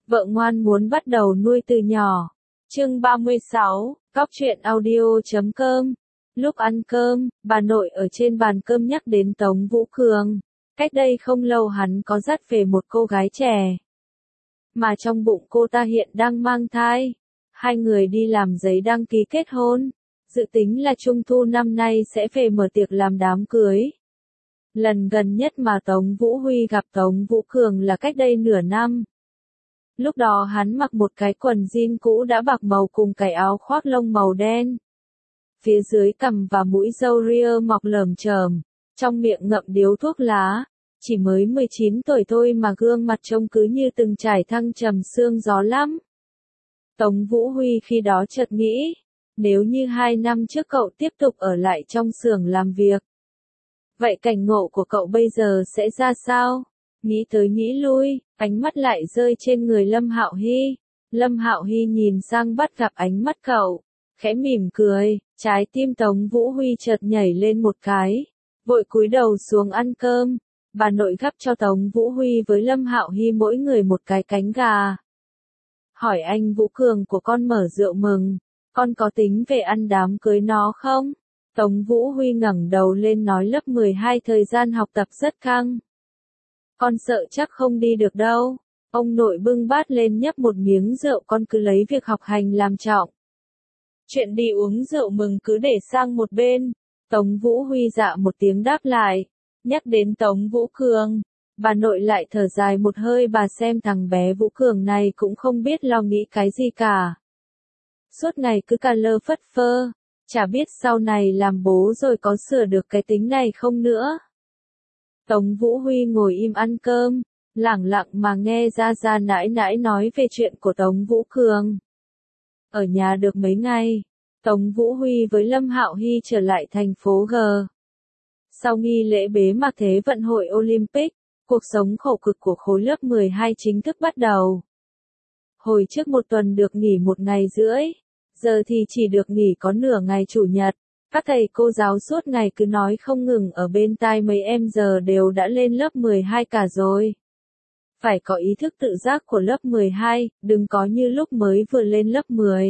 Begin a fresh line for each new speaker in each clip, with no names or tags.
Vợ ngoan muốn bắt đầu nuôi từ nhỏ. Chương 36, Cóc truyện audio.com. Lúc ăn cơm, bà nội ở trên bàn cơm nhắc đến Tống Vũ Cường. Cách đây không lâu hắn có dắt về một cô gái trẻ. Mà trong bụng cô ta hiện đang mang thai. Hai người đi làm giấy đăng ký kết hôn. Dự tính là trung thu năm nay sẽ về mở tiệc làm đám cưới. Lần gần nhất mà Tống Vũ Huy gặp Tống Vũ Cường là cách đây nửa năm. Lúc đó hắn mặc một cái quần jean cũ đã bạc màu cùng cái áo khoác lông màu đen. Phía dưới cằm và mũi râu ria mọc lởm chởm, trong miệng ngậm điếu thuốc lá. Chỉ mới 19 tuổi thôi mà gương mặt trông cứ như từng trải thăng trầm sương gió lắm. Tống Vũ Huy khi đó chợt nghĩ, nếu như 2 năm trước cậu tiếp tục ở lại trong xưởng làm việc, vậy cảnh ngộ của cậu bây giờ sẽ ra sao? Nghĩ tới nghĩ lui, ánh mắt lại rơi trên người Lâm Hạo Hy. Lâm Hạo Hy nhìn sang bắt gặp ánh mắt cậu, khẽ mỉm cười, trái tim Tống Vũ Huy chợt nhảy lên một cái, vội cúi đầu xuống ăn cơm. Bà nội gắp cho Tống Vũ Huy với Lâm Hạo Hy mỗi người một cái cánh gà. Hỏi anh Vũ Cường của con mở rượu mừng, con có tính về ăn đám cưới nó không? Tống Vũ Huy ngẩng đầu lên nói lớp 12 thời gian học tập rất căng. Con sợ chắc không đi được đâu. Ông nội bưng bát lên nhấp một miếng rượu, con cứ lấy việc học hành làm trọng. Chuyện đi uống rượu mừng cứ để sang một bên. Tống Vũ Huy dạ một tiếng đáp lại. Nhắc đến Tống Vũ Cường, bà nội lại thở dài một hơi, bà xem thằng bé Vũ Cường này cũng không biết lo nghĩ cái gì cả. Suốt ngày cứ cà lơ phất phơ, chả biết sau này làm bố rồi có sửa được cái tính này không nữa. Tống Vũ Huy ngồi im ăn cơm, lẳng lặng mà nghe Gia nãi nãi nói về chuyện của Tống Vũ Cường. Ở nhà được mấy ngày, Tống Vũ Huy với Lâm Hạo Hy trở lại thành phố G. Sau nghi lễ bế mạc Thế vận hội Olympic, cuộc sống khổ cực của khối lớp 12 chính thức bắt đầu. Hồi trước một tuần được nghỉ 1 ngày rưỡi, giờ thì chỉ được nghỉ có nửa ngày chủ nhật. Các thầy cô giáo suốt ngày cứ nói không ngừng ở bên tai mấy em giờ đều đã lên lớp 12 cả rồi. Phải có ý thức tự giác của lớp 12, đừng có như lúc mới vừa lên lớp 10.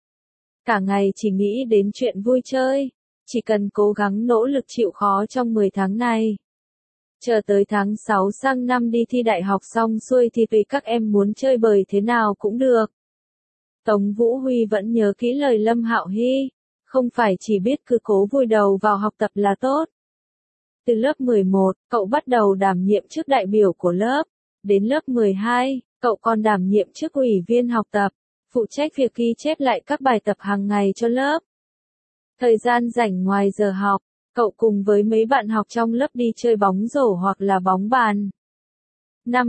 Cả ngày chỉ nghĩ đến chuyện vui chơi, chỉ cần cố gắng nỗ lực chịu khó trong 10 tháng này. Chờ tới tháng 6 sang năm đi thi đại học xong xuôi thì tùy các em muốn chơi bời thế nào cũng được. Tống Vũ Huy vẫn nhớ kỹ lời Lâm Hạo Hy. Không phải chỉ biết cứ cố vùi đầu vào học tập là tốt. Từ lớp 11, cậu bắt đầu đảm nhiệm chức đại biểu của lớp. Đến lớp 12, cậu còn đảm nhiệm chức ủy viên học tập, phụ trách việc ghi chép lại các bài tập hàng ngày cho lớp. Thời gian rảnh ngoài giờ học, cậu cùng với mấy bạn học trong lớp đi chơi bóng rổ hoặc là bóng bàn. Năm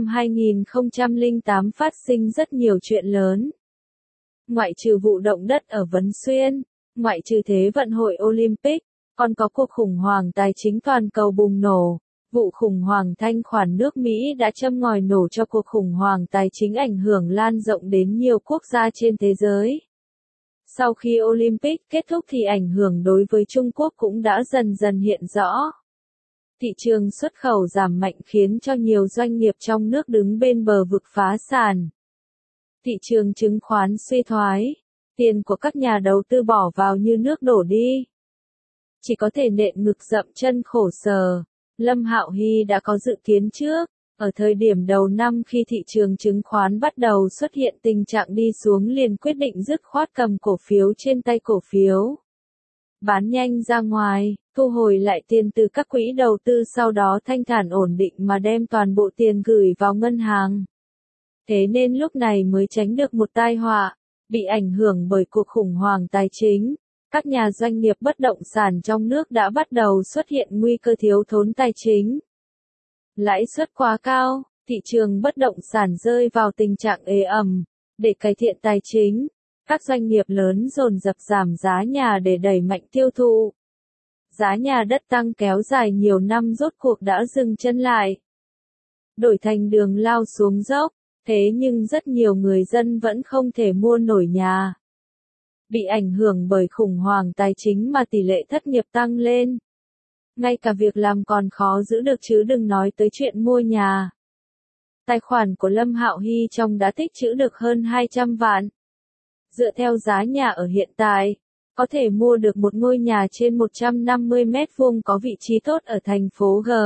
2008 phát sinh rất nhiều chuyện lớn. Ngoại trừ vụ động đất ở Vân Xuyên, ngoại trừ Thế vận hội Olympic, còn có cuộc khủng hoảng tài chính toàn cầu bùng nổ. Vụ khủng hoảng thanh khoản nước Mỹ đã châm ngòi nổ cho cuộc khủng hoảng tài chính ảnh hưởng lan rộng đến nhiều quốc gia trên thế giới. Sau khi Olympic kết thúc thì ảnh hưởng đối với Trung Quốc cũng đã dần dần hiện rõ. Thị trường xuất khẩu giảm mạnh khiến cho nhiều doanh nghiệp trong nước đứng bên bờ vực phá sản. Thị trường chứng khoán suy thoái. Tiền của các nhà đầu tư bỏ vào như nước đổ đi. Chỉ có thể nện ngực dậm chân khổ sở. Lâm Hạo Hy đã có dự kiến trước. Ở thời điểm đầu năm khi thị trường chứng khoán bắt đầu xuất hiện tình trạng đi xuống liền quyết định dứt khoát cầm cổ phiếu trên tay cổ phiếu. Bán nhanh ra ngoài, thu hồi lại tiền từ các quỹ đầu tư, sau đó thanh thản ổn định mà đem toàn bộ tiền gửi vào ngân hàng. Thế nên lúc này mới tránh được một tai họa. Bị ảnh hưởng bởi cuộc khủng hoảng tài chính, các nhà doanh nghiệp bất động sản trong nước đã bắt đầu xuất hiện nguy cơ thiếu thốn tài chính. Lãi suất quá cao, thị trường bất động sản rơi vào tình trạng ế ẩm. Để cải thiện tài chính, các doanh nghiệp lớn dồn dập giảm giá nhà để đẩy mạnh tiêu thụ. Giá nhà đất tăng kéo dài nhiều năm rốt cuộc đã dừng chân lại. Đổi thành đường lao xuống dốc. Thế nhưng rất nhiều người dân vẫn không thể mua nổi nhà. Bị ảnh hưởng bởi khủng hoảng tài chính mà tỷ lệ thất nghiệp tăng lên. Ngay cả việc làm còn khó giữ được chứ đừng nói tới chuyện mua nhà. Tài khoản của Lâm Hạo Hy trong đã tích trữ được hơn 200 vạn. Dựa theo giá nhà ở hiện tại, có thể mua được một ngôi nhà trên 150 mét vuông có vị trí tốt ở thành phố G.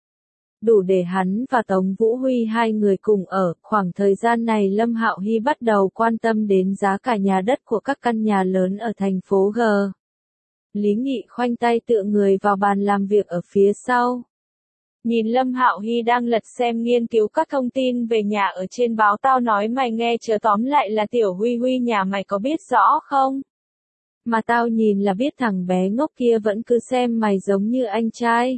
Đủ để hắn và Tống Vũ Huy hai người cùng ở. Khoảng thời gian này Lâm Hạo Hy bắt đầu quan tâm đến giá cả nhà đất của các căn nhà lớn ở thành phố G. Lý Nghị khoanh tay tựa người vào bàn làm việc ở phía sau. Nhìn Lâm Hạo Hy đang lật xem nghiên cứu các thông tin về nhà ở trên báo. Tao nói mày nghe chưa, tóm lại là Tiểu Huy Huy nhà mày có biết rõ không? Mà tao nhìn là biết thằng bé ngốc kia vẫn cứ xem mày giống như anh trai.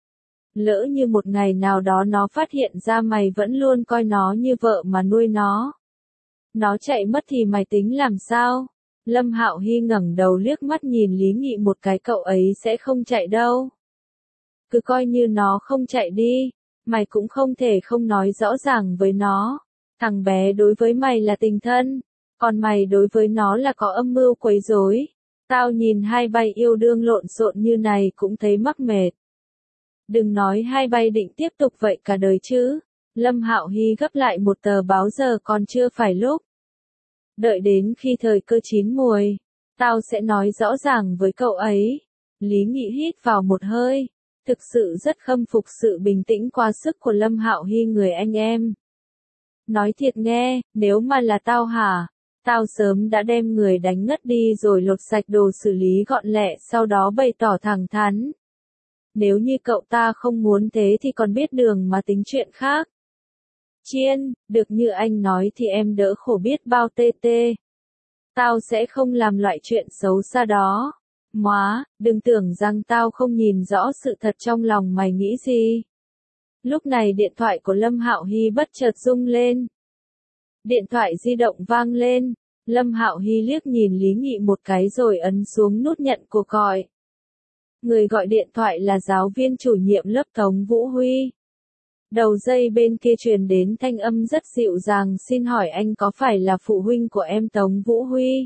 Lỡ như một ngày nào đó nó phát hiện ra mày vẫn luôn coi nó như vợ mà nuôi nó. Nó chạy mất thì mày tính làm sao? Lâm Hạo Hy ngẩng đầu liếc mắt nhìn Lý Nghị một cái, cậu ấy sẽ không chạy đâu. Cứ coi như nó không chạy đi, mày cũng không thể không nói rõ ràng với nó. Thằng bé đối với mày là tình thân, còn mày đối với nó là có âm mưu quấy rối. Tao nhìn hai bay yêu đương lộn xộn như này cũng thấy mắc mệt. Đừng nói hai bay định tiếp tục vậy cả đời chứ. Lâm Hạo Hy gấp lại một tờ báo, giờ còn chưa phải lúc. Đợi đến khi thời cơ chín muồi, tao sẽ nói rõ ràng với cậu ấy. Lý Nghị hít vào một hơi, thực sự rất khâm phục sự bình tĩnh quá sức của Lâm Hạo Hy người anh em. Nói thiệt nghe, nếu mà là tao hả? Tao sớm đã đem người đánh ngất đi rồi lột sạch đồ xử lý gọn lẹ, sau đó bày tỏ thẳng thắn. Nếu như cậu ta không muốn thế thì còn biết đường mà tính chuyện khác. Chiên, được như anh nói thì em đỡ khổ biết bao tê tê. Tao sẽ không làm loại chuyện xấu xa đó. Móa, đừng tưởng rằng tao không nhìn rõ sự thật trong lòng mày nghĩ gì. Lúc này điện thoại của Lâm Hạo Hy bất chợt rung lên. Điện thoại di động vang lên, Lâm Hạo Hy liếc nhìn Lý Nghị một cái rồi ấn xuống nút nhận cuộc gọi. Người gọi điện thoại là giáo viên chủ nhiệm lớp Tống Vũ Huy. Đầu dây bên kia truyền đến thanh âm rất dịu dàng, xin hỏi anh có phải là phụ huynh của em Tống Vũ Huy?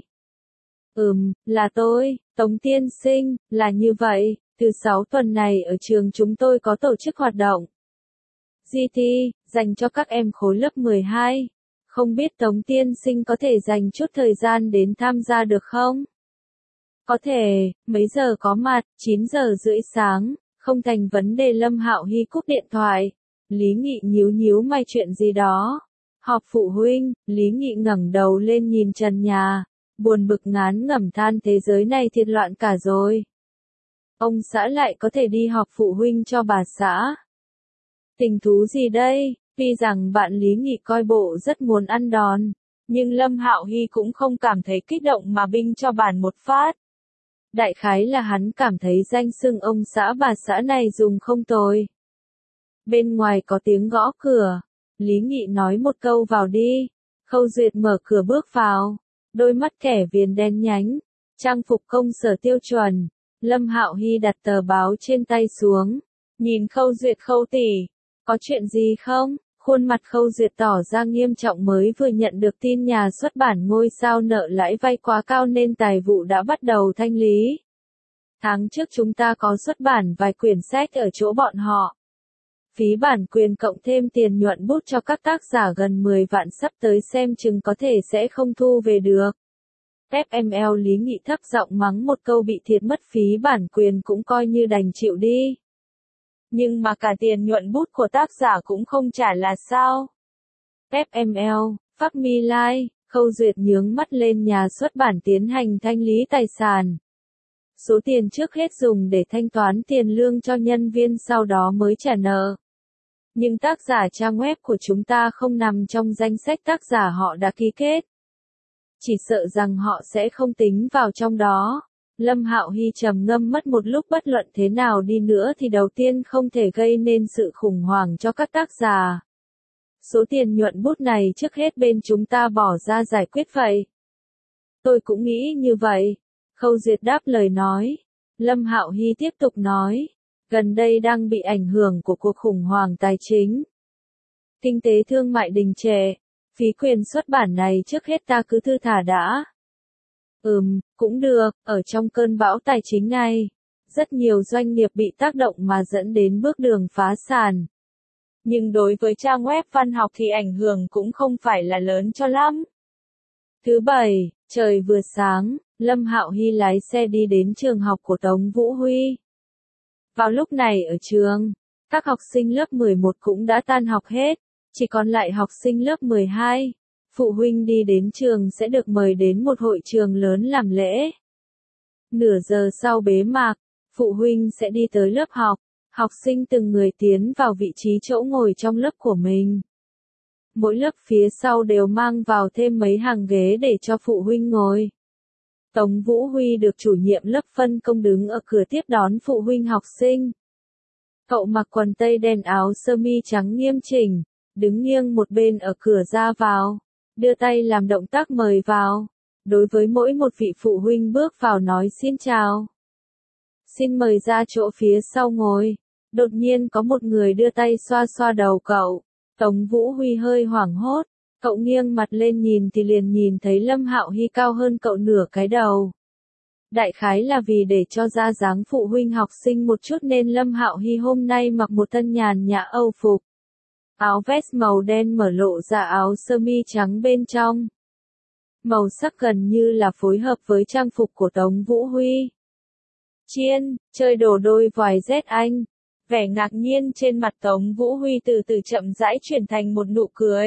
Là tôi, Tống tiên sinh, là như vậy, thứ 6 tuần này ở trường chúng tôi có tổ chức hoạt động GT, dành cho các em khối lớp 12. Không biết Tống tiên sinh có thể dành chút thời gian đến tham gia được không? Có thể, mấy giờ có mặt? 9 giờ rưỡi sáng, không thành vấn đề. Lâm Hạo Hy cúp điện thoại. Lý Nghị nhíu mày, chuyện gì đó? Họp phụ huynh. Lý Nghị ngẩng đầu lên nhìn trần nhà, buồn bực ngán ngẩm than thế giới này thiệt loạn cả rồi. Ông xã lại có thể đi họp phụ huynh cho bà xã. Tình thú gì đây? Tuy rằng bạn Lý Nghị coi bộ rất muốn ăn đòn, nhưng Lâm Hạo Hy cũng không cảm thấy kích động mà binh cho bàn một phát. Đại khái là hắn cảm thấy danh xưng ông xã bà xã này dùng không tồi. Bên ngoài có tiếng gõ cửa. Lý Nghị nói một câu vào đi. Khâu Duyệt mở cửa bước vào. Đôi mắt kẻ viền đen nhánh. Trang phục công sở tiêu chuẩn. Lâm Hạo Hy đặt tờ báo trên tay xuống. Nhìn Khâu Duyệt, Khâu tỷ, có chuyện gì không? Khuôn mặt Khâu Duyệt tỏ ra nghiêm trọng, mới vừa nhận được tin nhà xuất bản ngôi sao nợ lãi vay quá cao nên tài vụ đã bắt đầu thanh lý. Tháng trước chúng ta có xuất bản vài quyển sách ở chỗ bọn họ. Phí bản quyền cộng thêm tiền nhuận bút cho các tác giả gần 10 vạn, sắp tới xem chừng có thể sẽ không thu về được. FML. Lý Nghị thấp giọng mắng một câu, bị thiệt mất phí bản quyền cũng coi như đành chịu đi. Nhưng mà cả tiền nhuận bút của tác giả cũng không trả là sao? FML, Phác Mi Lai. Khâu Duyệt nhướng mắt lên, nhà xuất bản tiến hành thanh lý tài sản. Số tiền trước hết dùng để thanh toán tiền lương cho nhân viên, sau đó mới trả nợ. Nhưng tác giả trang web của chúng ta không nằm trong danh sách tác giả họ đã ký kết. Chỉ sợ rằng họ sẽ không tính vào trong đó. Lâm Hạo Hy trầm ngâm mất một lúc, bất luận thế nào đi nữa thì đầu tiên không thể gây nên sự khủng hoảng cho các tác giả. Số tiền nhuận bút này trước hết bên chúng ta bỏ ra giải quyết vậy. Tôi cũng nghĩ như vậy. Khâu Duyệt đáp lời nói. Lâm Hạo Hy tiếp tục nói. Gần đây đang bị ảnh hưởng của cuộc khủng hoảng tài chính. Kinh tế thương mại đình trệ. Phí quyền xuất bản này trước hết ta cứ thư thả đã. Cũng được, ở trong cơn bão tài chính này, rất nhiều doanh nghiệp bị tác động mà dẫn đến bước đường phá sản. nhưng đối với trang web văn học thì ảnh hưởng cũng không phải là lớn cho lắm. Thứ bảy, trời vừa sáng, Lâm Hạo Hy lái xe đi đến trường học của Tống Vũ Huy. Vào lúc này ở trường, các học sinh lớp 11 cũng đã tan học hết, chỉ còn lại học sinh lớp 12. Phụ huynh đi đến trường sẽ được mời đến một hội trường lớn làm lễ. Nửa giờ sau bế mạc, phụ huynh sẽ đi tới lớp học, học sinh từng người tiến vào vị trí chỗ ngồi trong lớp của mình. Mỗi lớp phía sau đều mang vào thêm mấy hàng ghế để cho phụ huynh ngồi. Tống Vũ Huy được chủ nhiệm lớp phân công đứng ở cửa tiếp đón phụ huynh học sinh. Cậu mặc quần tây đen áo sơ mi trắng nghiêm chỉnh, đứng nghiêng một bên ở cửa ra vào, đưa tay làm động tác mời vào. Đối với mỗi một vị phụ huynh bước vào nói xin chào. Xin mời ra chỗ phía sau ngồi. Đột nhiên có một người đưa tay xoa xoa đầu cậu. Tống Vũ Huy hơi hoảng hốt. Cậu nghiêng mặt lên nhìn thì liền nhìn thấy Lâm Hạo Hy cao hơn cậu nửa cái đầu. Đại khái là vì để cho ra dáng phụ huynh học sinh một chút nên Lâm Hạo Hy hôm nay mặc một thân nhàn nhã Âu phục. Áo vest màu đen mở lộ ra áo sơ mi trắng bên trong. Màu sắc gần như là phối hợp với trang phục của Tống Vũ Huy. Chiên, chơi đồ đôi vòi Z anh. Vẻ ngạc nhiên trên mặt Tống Vũ Huy từ từ chậm rãi chuyển thành một nụ cười.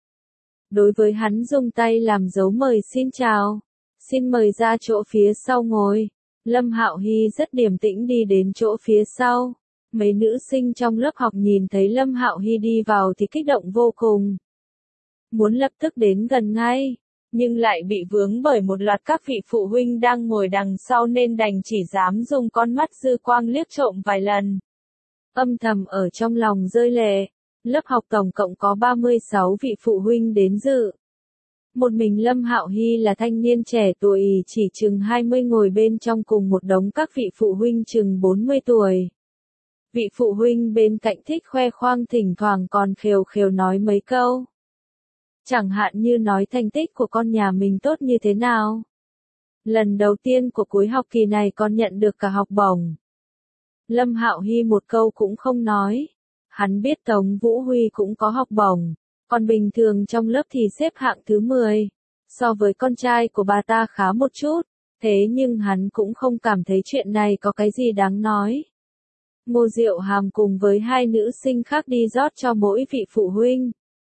Đối với hắn dùng tay làm dấu mời xin chào. Xin mời ra chỗ phía sau ngồi. Lâm Hạo Hy rất điềm tĩnh đi đến chỗ phía sau. Mấy nữ sinh trong lớp học nhìn thấy Lâm Hạo Hy đi vào thì kích động vô cùng. Muốn lập tức đến gần ngay, nhưng lại bị vướng bởi một loạt các vị phụ huynh đang ngồi đằng sau nên đành chỉ dám dùng con mắt dư quang liếc trộm vài lần. Âm thầm ở trong lòng rơi lệ, lớp học tổng cộng có 36 vị phụ huynh đến dự. Một mình Lâm Hạo Hy là thanh niên trẻ tuổi chỉ chừng 20 ngồi bên trong cùng một đống các vị phụ huynh chừng 40 tuổi. Vị phụ huynh bên cạnh thích khoe khoang thỉnh thoảng còn khều khều nói mấy câu. Chẳng hạn như nói thành tích của con nhà mình tốt như thế nào. Lần đầu tiên của cuối học kỳ này con nhận được cả học bổng. Lâm Hạo Hy một câu cũng không nói. Hắn biết Tống Vũ Huy cũng có học bổng, còn bình thường trong lớp thì xếp hạng thứ 10. So với con trai của bà ta khá một chút, thế nhưng hắn cũng không cảm thấy chuyện này có cái gì đáng nói. Ngô Diệu Hàm cùng với hai nữ sinh khác đi rót cho mỗi vị phụ huynh.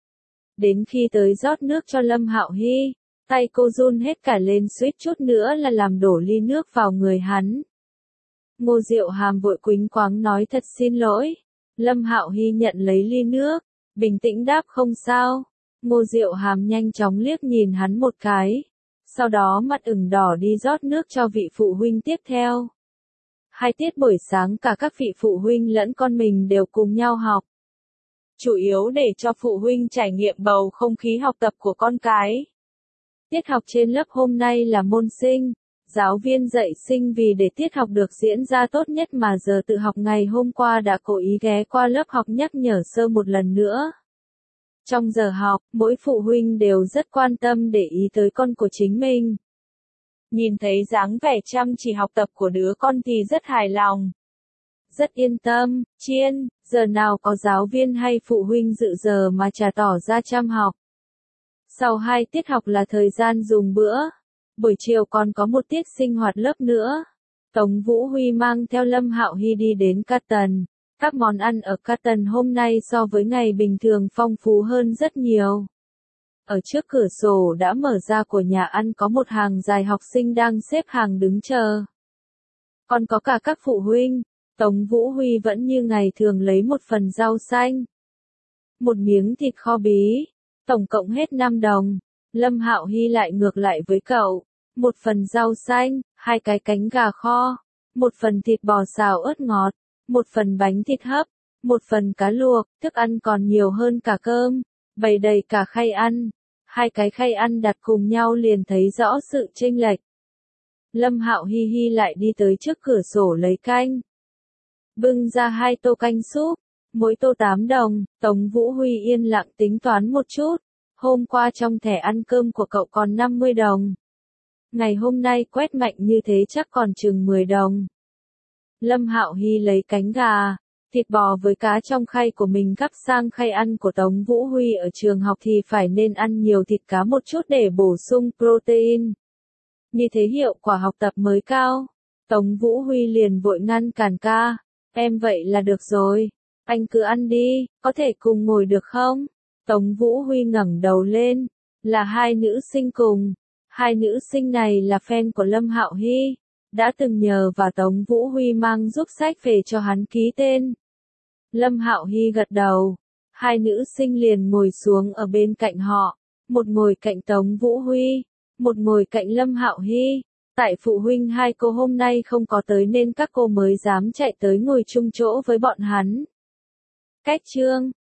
Đến khi tới rót nước cho Lâm Hạo Hy, tay cô run hết cả lên suýt chút nữa là làm đổ ly nước vào người hắn. Ngô Diệu Hàm vội quýnh quáng nói thật xin lỗi. Lâm Hạo Hy nhận lấy ly nước, bình tĩnh đáp không sao. Ngô Diệu Hàm nhanh chóng liếc nhìn hắn một cái, sau đó mặt ửng đỏ đi rót nước cho vị phụ huynh tiếp theo. Hai tiết buổi sáng cả các vị phụ huynh lẫn con mình đều cùng nhau học. Chủ yếu để cho phụ huynh trải nghiệm bầu không khí học tập của con cái. Tiết học trên lớp hôm nay là môn sinh. Giáo viên dạy sinh vì để tiết học được diễn ra tốt nhất mà giờ tự học ngày hôm qua đã cố ý ghé qua lớp học nhắc nhở sơ một lần nữa. Trong giờ học, mỗi phụ huynh đều rất quan tâm để ý tới con của chính mình. Nhìn thấy dáng vẻ chăm chỉ học tập của đứa con thì rất hài lòng. Rất yên tâm, Chiên, giờ nào có giáo viên hay phụ huynh dự giờ mà chả tỏ ra chăm học. Sau 2 tiết học là thời gian dùng bữa. Buổi chiều còn có một tiết sinh hoạt lớp nữa. Tống Vũ Huy mang theo Lâm Hạo Hy đi đến Carton. Các món ăn ở Carton hôm nay so với ngày bình thường phong phú hơn rất nhiều. Ở trước cửa sổ đã mở ra của nhà ăn có một hàng dài học sinh đang xếp hàng đứng chờ. Còn có cả các phụ huynh. Tống Vũ Huy vẫn như ngày thường lấy một phần rau xanh. Một miếng thịt kho bí. Tổng cộng hết 5 đồng. Lâm Hạo Hy lại ngược lại với cậu. Một phần rau xanh, 2 cái cánh gà kho. Một phần thịt bò xào ớt ngọt. Một phần bánh thịt hấp. Một phần cá luộc, thức ăn còn nhiều hơn cả cơm. Bày đầy cả khay ăn. 2 cái khay ăn đặt cùng nhau liền thấy rõ sự chênh lệch. Lâm Hạo Hi hi lại đi tới trước cửa sổ lấy canh. Bưng ra 2 tô canh súp, mỗi tô 8 đồng, Tống Vũ Huy yên lặng tính toán một chút. Hôm qua trong thẻ ăn cơm của cậu còn 50 đồng. Ngày hôm nay quét mạnh như thế chắc còn chừng 10 đồng. Lâm Hạo Hi lấy cánh gà, Thịt bò với cá trong khay của mình gắp sang khay ăn của Tống Vũ Huy ở trường học thì phải nên ăn nhiều thịt cá một chút để bổ sung protein. Như thế hiệu quả học tập mới cao. Tống Vũ Huy liền vội ngăn cản ca. Em vậy là được rồi. Anh cứ ăn đi, có thể cùng ngồi được không? Tống Vũ Huy ngẩng đầu lên. Là hai nữ sinh cùng. Hai nữ sinh này là fan của Lâm Hạo Hy. Đã từng nhờ và Tống Vũ Huy mang giúp sách về cho hắn ký tên. Lâm Hạo Hy gật đầu. Hai nữ sinh liền ngồi xuống ở bên cạnh họ. Một ngồi cạnh Tống Vũ Huy. Một ngồi cạnh Lâm Hạo Hy. Tại phụ huynh hai cô hôm nay không có tới nên các cô mới dám chạy tới ngồi chung chỗ với bọn hắn. Cách chương